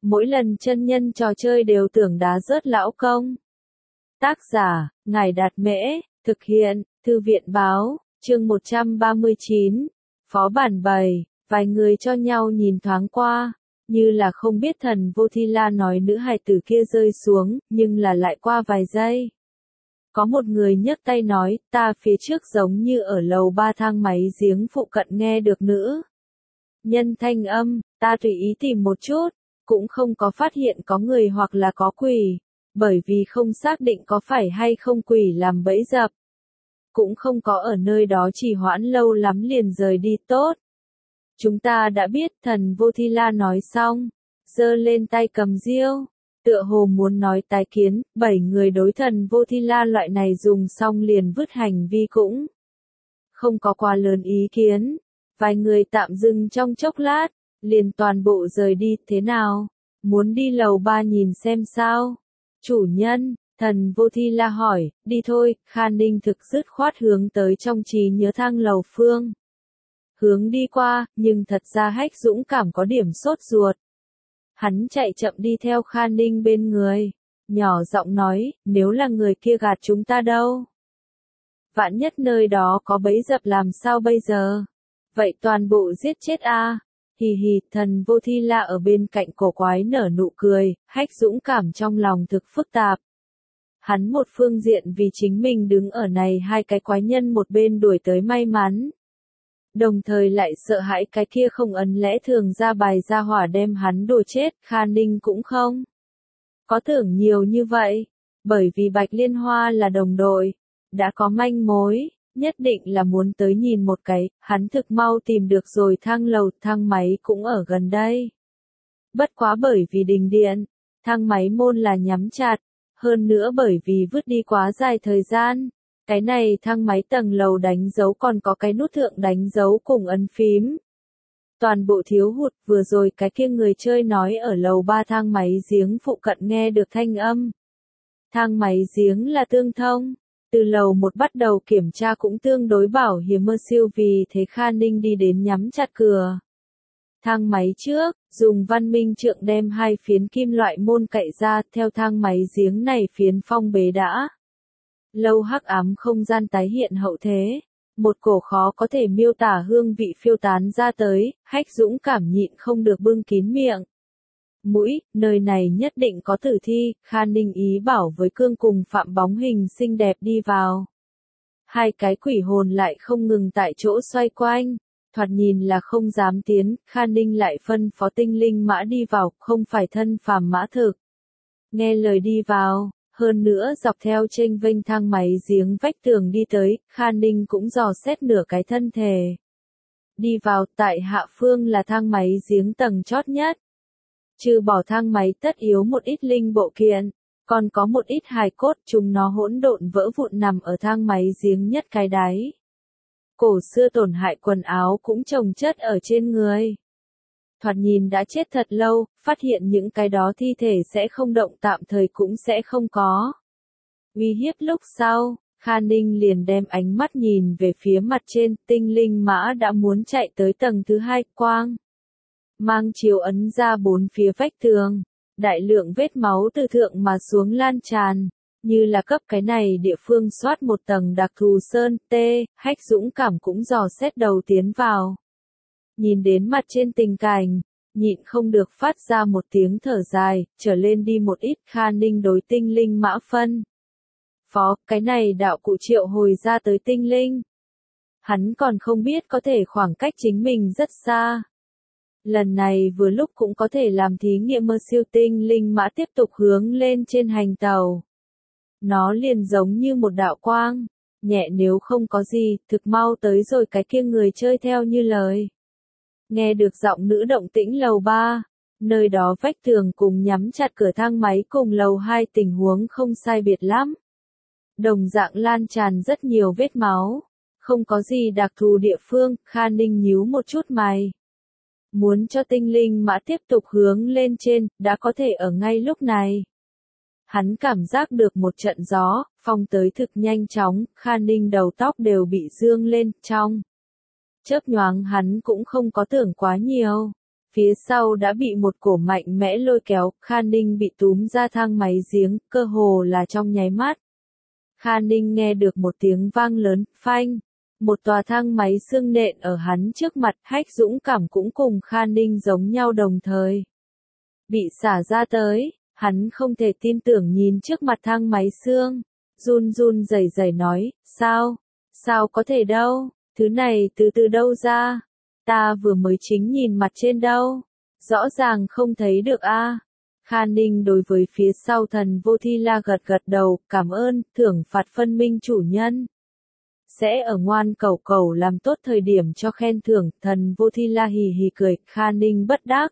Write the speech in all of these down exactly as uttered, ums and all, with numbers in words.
mỗi lần chân nhân trò chơi đều tưởng đá rớt lão công. Tác giả, Ngài Đạt Mễ, thực hiện, Thư viện Báo, chương một trăm ba mươi chín, Phó Bản bảy, vài người cho nhau nhìn thoáng qua, như là không biết thần vô thi la nói nữ hài tử kia rơi xuống, nhưng là lại qua vài giây. Có một người nhấc tay nói, ta phía trước giống như ở lầu ba thang máy giếng phụ cận nghe được nữ nhân thanh âm, ta tùy ý tìm một chút, cũng không có phát hiện có người hoặc là có quỷ, bởi vì không xác định có phải hay không quỷ làm bẫy dập. Cũng không có ở nơi đó trì hoãn lâu lắm liền rời đi tốt. Chúng ta đã biết, thần vô thi la nói xong, giơ lên tay cầm diêu, tựa hồ muốn nói tái kiến, bảy người đối thần vô thi la loại này dùng xong liền vứt hành vi cũng không có quá lớn ý kiến. Vài người tạm dừng trong chốc lát, liền toàn bộ rời đi, thế nào? Muốn đi lầu ba nhìn xem sao? Chủ nhân, thần vô thi la hỏi, đi thôi, Kha Ninh thực dứt khoát hướng tới trong trí nhớ thang lầu phương. Hướng đi qua, nhưng thật ra Hách Dũng cảm có điểm sốt ruột. Hắn chạy chậm đi theo Kha Ninh bên người, nhỏ giọng nói, nếu là người kia gạt chúng ta đâu? Vạn nhất nơi đó có bẫy dập làm sao bây giờ? Vậy toàn bộ giết chết a? À? Hì hì, thần vô thi la ở bên cạnh cổ quái nở nụ cười, Hách Dũng cảm trong lòng thực phức tạp. Hắn một phương diện vì chính mình đứng ở này hai cái quái nhân một bên đuổi tới may mắn. Đồng thời lại sợ hãi cái kia không ấn lẽ thường ra bài ra hỏa đem hắn đổ chết, Kha Ninh cũng không có tưởng nhiều như vậy, bởi vì Bạch Liên Hoa là đồng đội, đã có manh mối, nhất định là muốn tới nhìn một cái, hắn thực mau tìm được rồi thang lầu, thang máy cũng ở gần đây. Bất quá bởi vì đình điện, thang máy môn là nhắm chặt, hơn nữa bởi vì vứt đi quá dài thời gian. Cái này thang máy tầng lầu đánh dấu còn có cái nút thượng đánh dấu cùng ấn phím. Toàn bộ thiếu hụt, vừa rồi cái kia người chơi nói ở lầu ba thang máy giếng phụ cận nghe được thanh âm. Thang máy giếng là tương thông, từ lầu một bắt đầu kiểm tra cũng tương đối bảo hiểm mơ siêu, vì thế Kha Ninh đi đến nhắm chặt cửa thang máy trước, dùng văn minh trượng đem hai phiến kim loại môn cậy ra, theo thang máy giếng này phiến phong bế đã. Lâu hắc ám không gian tái hiện hậu thế, một cổ khó có thể miêu tả hương vị phiêu tán ra tới, Hách Dũng cảm nhịn không được bưng kín miệng. Mũi, nơi này nhất định có tử thi, Kha Ninh ý bảo với cương cùng Phạm bóng hình xinh đẹp đi vào. Hai cái quỷ hồn lại không ngừng tại chỗ xoay quanh, thoạt nhìn là không dám tiến, Kha Ninh lại phân phó tinh linh mã đi vào, không phải thân phàm mã thực. Nghe lời đi vào. Hơn nữa dọc theo chênh vênh thang máy giếng vách tường đi tới, Kha Ninh cũng dò xét nửa cái thân thể. Đi vào, tại hạ phương là thang máy giếng tầng chót nhất. Trừ bỏ thang máy tất yếu một ít linh bộ kiện, còn có một ít hài cốt, chúng nó hỗn độn vỡ vụn nằm ở thang máy giếng nhất cái đáy. Cổ xưa tổn hại quần áo cũng chồng chất ở trên người. Thoạt nhìn đã chết thật lâu, phát hiện những cái đó thi thể sẽ không động tạm thời cũng sẽ không có uy hiếp. Lúc sau, Kha Ninh liền đem ánh mắt nhìn về phía mặt trên, tinh linh mã đã muốn chạy tới tầng thứ hai, quang mang chiếu ấn ra bốn phía vách tường, đại lượng vết máu từ thượng mà xuống lan tràn, như là cấp cái này địa phương soát một tầng đặc thù sơn, tê, Hách Dũng cảm cũng dò xét đầu tiến vào. Nhìn đến mặt trên tình cảnh, nhịn không được phát ra một tiếng thở dài, trở lên đi một ít. Kha Ninh đối tinh linh mã phân phó, cái này đạo cụ triệu hồi ra tới tinh linh. Hắn còn không biết có thể khoảng cách chính mình rất xa. Lần này vừa lúc cũng có thể làm thí nghiệm mơ siêu tinh linh mã tiếp tục hướng lên trên hành tàu. Nó liền giống như một đạo quang, nhẹ nếu không có gì, thực mau tới rồi cái kia người chơi theo như lời. Nghe được giọng nữ động tĩnh lầu ba, nơi đó vách tường cùng nhắm chặt cửa thang máy cùng lầu hai tình huống không sai biệt lắm. Đồng dạng lan tràn rất nhiều vết máu, không có gì đặc thù địa phương, Kha Ninh nhíu một chút mày. Muốn cho tinh linh mã tiếp tục hướng lên trên, đã có thể ở ngay lúc này. Hắn cảm giác được một trận gió, phong tới thực nhanh chóng, Kha Ninh đầu tóc đều bị dương lên, trong chớp nhoáng hắn cũng không có tưởng quá nhiều. Phía sau đã bị một cổ mạnh mẽ lôi kéo, Kha Ninh bị túm ra thang máy giếng, cơ hồ là trong nháy mắt. Kha Ninh nghe được một tiếng vang lớn, phanh. Một tòa thang máy xương nện ở hắn trước mặt, Hách Dũng Cảm cũng cùng Kha Ninh giống nhau đồng thời. Bị xả ra tới, hắn không thể tin tưởng nhìn trước mặt thang máy xương. Run run rẩy rẩy nói, sao? Sao có thể đâu? Thứ này từ từ đâu ra? Ta vừa mới chính nhìn mặt trên đâu. Rõ ràng không thấy được a. Kha Ninh đối với phía sau Thần Vô Thi La gật gật đầu, cảm ơn, thưởng phạt phân minh chủ nhân. Sẽ ở ngoan cầu cầu làm tốt thời điểm cho khen thưởng, Thần Vô Thi La hì hì cười, Kha Ninh bất đắc.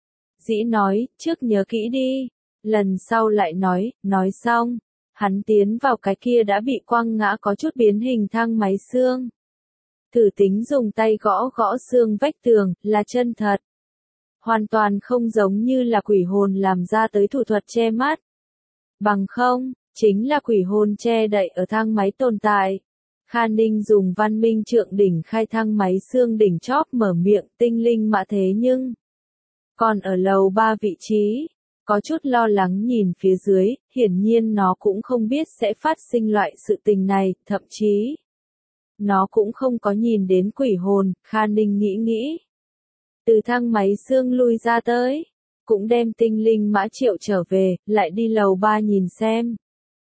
Dĩ nói, trước nhớ kỹ đi. Lần sau lại nói, nói xong. Hắn tiến vào cái kia đã bị quăng ngã có chút biến hình thang máy xương. Thử tính dùng tay gõ gõ xương vách tường, là chân thật. Hoàn toàn không giống như là quỷ hồn làm ra tới thủ thuật che mắt. Bằng không, chính là quỷ hồn che đậy ở thang máy tồn tại. Kha Ninh dùng văn minh trượng đỉnh khai thang máy xương đỉnh chóp mở miệng tinh linh mã thế nhưng. Còn ở lầu ba vị trí, có chút lo lắng nhìn phía dưới, hiển nhiên nó cũng không biết sẽ phát sinh loại sự tình này, thậm chí. Nó cũng không có nhìn đến quỷ hồn, Kha Ninh nghĩ nghĩ. Từ thang máy xương lui ra tới, cũng đem tinh linh mã triệu trở về, lại đi lầu ba nhìn xem.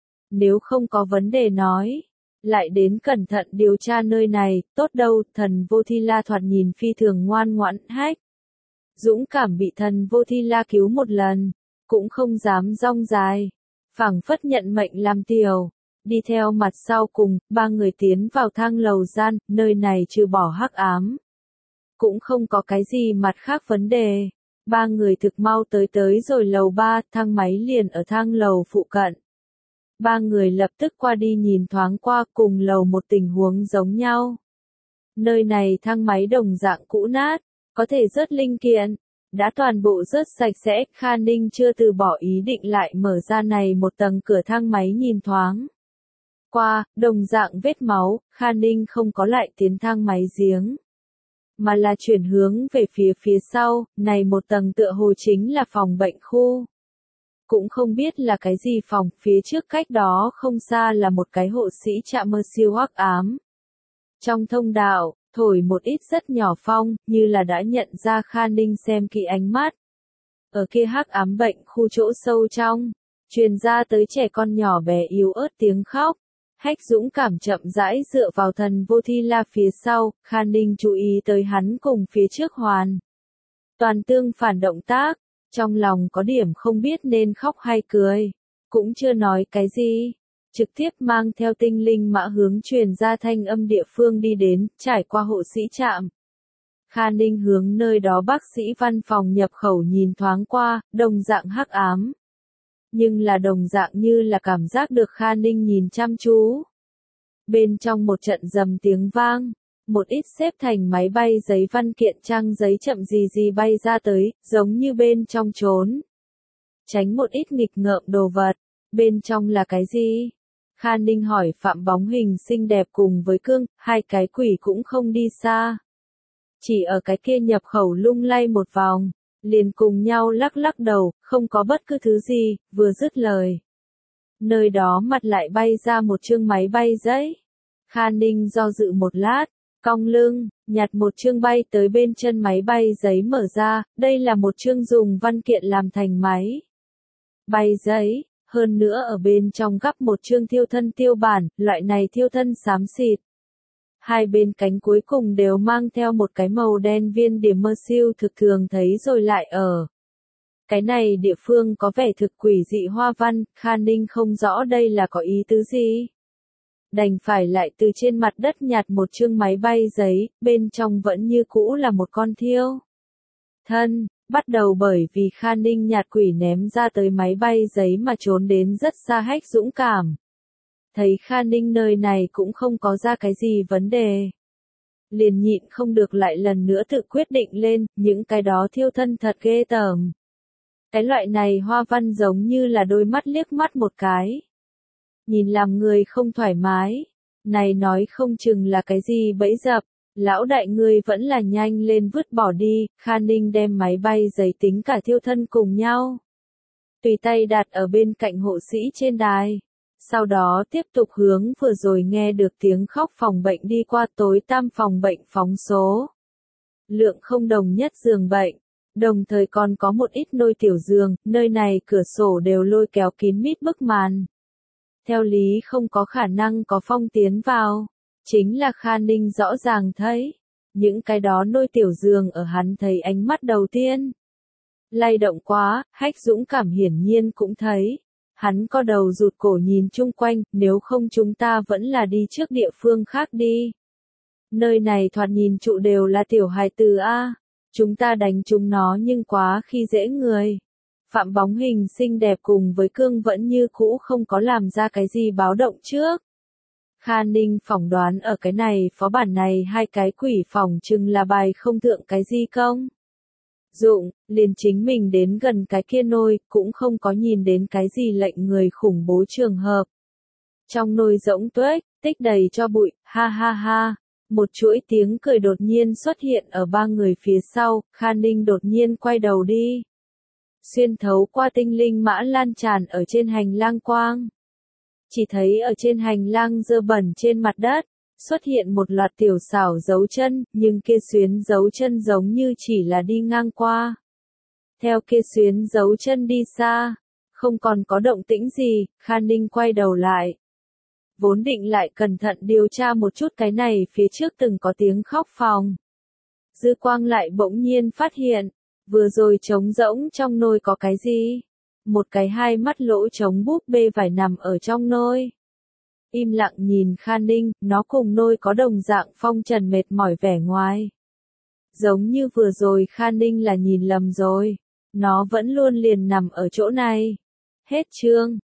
Nếu không có vấn đề nói, lại đến cẩn thận điều tra nơi này, tốt đâu, Thần Vô Thi La thoạt nhìn phi thường ngoan ngoãn, Hách. Dũng Cảm bị Thần Vô Thi La cứu một lần, cũng không dám rong dài, phảng phất nhận mệnh làm tiểu. Đi theo mặt sau cùng, ba người tiến vào thang lầu gian, nơi này trừ bỏ hắc ám. Cũng không có cái gì mặt khác vấn đề. Ba người thực mau tới tới rồi lầu ba, thang máy liền ở thang lầu phụ cận. Ba người lập tức qua đi nhìn thoáng qua cùng lầu một tình huống giống nhau. Nơi này thang máy đồng dạng cũ nát, có thể rớt linh kiện. Đã toàn bộ rớt sạch sẽ, Kha Ninh chưa từ bỏ ý định lại mở ra này một tầng cửa thang máy nhìn thoáng. Qua, đồng dạng vết máu, Kha Ninh không có lại tiến thang máy giếng. Mà là chuyển hướng về phía phía sau, này một tầng tựa hồ chính là phòng bệnh khu. Cũng không biết là cái gì phòng, phía trước cách đó không xa là một cái hộ sĩ trạm mơ siêu hắc ám. Trong thông đạo, thổi một ít rất nhỏ phong, như là đã nhận ra Kha Ninh xem kỹ ánh mắt. Ở kia hắc ám bệnh khu chỗ sâu trong, truyền ra tới trẻ con nhỏ bé yếu ớt tiếng khóc. Hách Dũng Cảm chậm rãi dựa vào Thần Vô Thi La phía sau, Kha Ninh chú ý tới hắn cùng phía trước hoàn. Toàn tương phản động tác, trong lòng có điểm không biết nên khóc hay cười, cũng chưa nói cái gì. Trực tiếp mang theo tinh linh mã hướng truyền ra thanh âm địa phương đi đến, trải qua hộ sĩ trạm. Kha Ninh hướng nơi đó bác sĩ văn phòng nhập khẩu nhìn thoáng qua, đồng dạng hắc ám. Nhưng là đồng dạng như là cảm giác được Kha Ninh nhìn chăm chú. Bên trong một trận rầm tiếng vang, một ít xếp thành máy bay giấy văn kiện trang giấy chậm gì gì bay ra tới, giống như bên trong trốn. Tránh một ít nghịch ngợm đồ vật, bên trong là cái gì? Kha Ninh hỏi Phạm bóng hình xinh đẹp cùng với Cương, hai cái quỷ cũng không đi xa. Chỉ ở cái kia nhập khẩu lung lay một vòng, liền cùng nhau lắc lắc đầu, không có bất cứ thứ gì, vừa dứt lời. Nơi đó mặt lại bay ra một chương máy bay giấy. Kha Ninh do dự một lát, cong lưng, nhặt một chương bay tới bên chân máy bay giấy mở ra, đây là một chương dùng văn kiện làm thành máy bay giấy. Hơn nữa ở bên trong gắp một chương thiêu thân tiêu bản, loại này thiêu thân xám xịt. Hai bên cánh cuối cùng đều mang theo một cái màu đen viên điểm mơ siêu thực thường thấy rồi lại ở. Cái này địa phương có vẻ thực quỷ dị hoa văn, Kha Ninh không rõ đây là có ý tứ gì. Đành phải lại từ trên mặt đất nhặt một chương máy bay giấy, bên trong vẫn như cũ là một con thiêu thân. Bắt đầu bởi vì Kha Ninh nhạt quỷ ném ra tới máy bay giấy mà trốn đến rất xa Hách Dũng Cảm. Thấy Kha Ninh nơi này cũng không có ra cái gì vấn đề. Liền nhịn không được lại lần nữa tự quyết định lên, những cái đó thiêu thân thật ghê tởm. Cái loại này hoa văn giống như là đôi mắt liếc mắt một cái. Nhìn làm người không thoải mái. Này nói không chừng là cái gì bẫy dập, Lão đại ngươi vẫn là nhanh lên vứt bỏ đi, Kha Ninh đem máy bay giấy tính cả thiêu thân cùng nhau. Tùy tay đặt ở bên cạnh hộ sĩ trên đài. Sau đó tiếp tục hướng vừa rồi nghe được tiếng khóc phòng bệnh đi qua tối tăm phòng bệnh phóng số. Lượng không đồng nhất giường bệnh. Đồng thời còn có một ít nôi tiểu giường, nơi này cửa sổ đều lôi kéo kín mít bức màn. Theo lý không có khả năng có phong tiến vào. Chính là Kha Ninh rõ ràng thấy. Những cái đó nôi tiểu giường ở hắn thấy ánh mắt đầu tiên. Lay động quá, Hách Dũng Cảm hiển nhiên cũng thấy. Hắn có đầu rụt cổ nhìn chung quanh, nếu không chúng ta vẫn là đi trước địa phương khác đi. Nơi này thoạt nhìn trụ đều là tiểu hài tử a. Chúng ta đánh chúng nó nhưng quá khi dễ người. Phạm bóng hình xinh đẹp cùng với cương vẫn như cũ không có làm ra cái gì báo động trước. Kha Ninh phỏng đoán ở cái này phó bản này hai cái quỷ phỏng chừng là bài không thượng cái gì công. Dụng, liền chính mình đến gần cái kia nôi, cũng không có nhìn đến cái gì lệnh người khủng bố trường hợp. Trong nôi rỗng tuếch, tích đầy cho bụi, ha ha ha. Một chuỗi tiếng cười đột nhiên xuất hiện ở ba người phía sau, Kha Ninh đột nhiên quay đầu đi. Xuyên thấu qua tinh linh mã lan tràn ở trên hành lang quang. Chỉ thấy ở trên hành lang dơ bẩn trên mặt đất, xuất hiện một loạt tiểu xảo dấu chân, nhưng kia xuyến dấu chân giống như chỉ là đi ngang qua. Theo kia xuyến dấu chân đi xa, không còn có động tĩnh gì, Kha Ninh quay đầu lại. Vốn định lại cẩn thận điều tra một chút cái này phía trước từng có tiếng khóc phòng. Dư quang lại bỗng nhiên phát hiện, vừa rồi trống rỗng trong nôi có cái gì? Một cái hai mắt lỗ trống búp bê vải nằm ở trong nôi. Im lặng nhìn Kha Ninh, nó cùng nôi có đồng dạng phong trần mệt mỏi vẻ ngoài. Giống như vừa rồi Kha Ninh là nhìn lầm rồi. Nó vẫn luôn liền nằm ở chỗ này. Hết chương.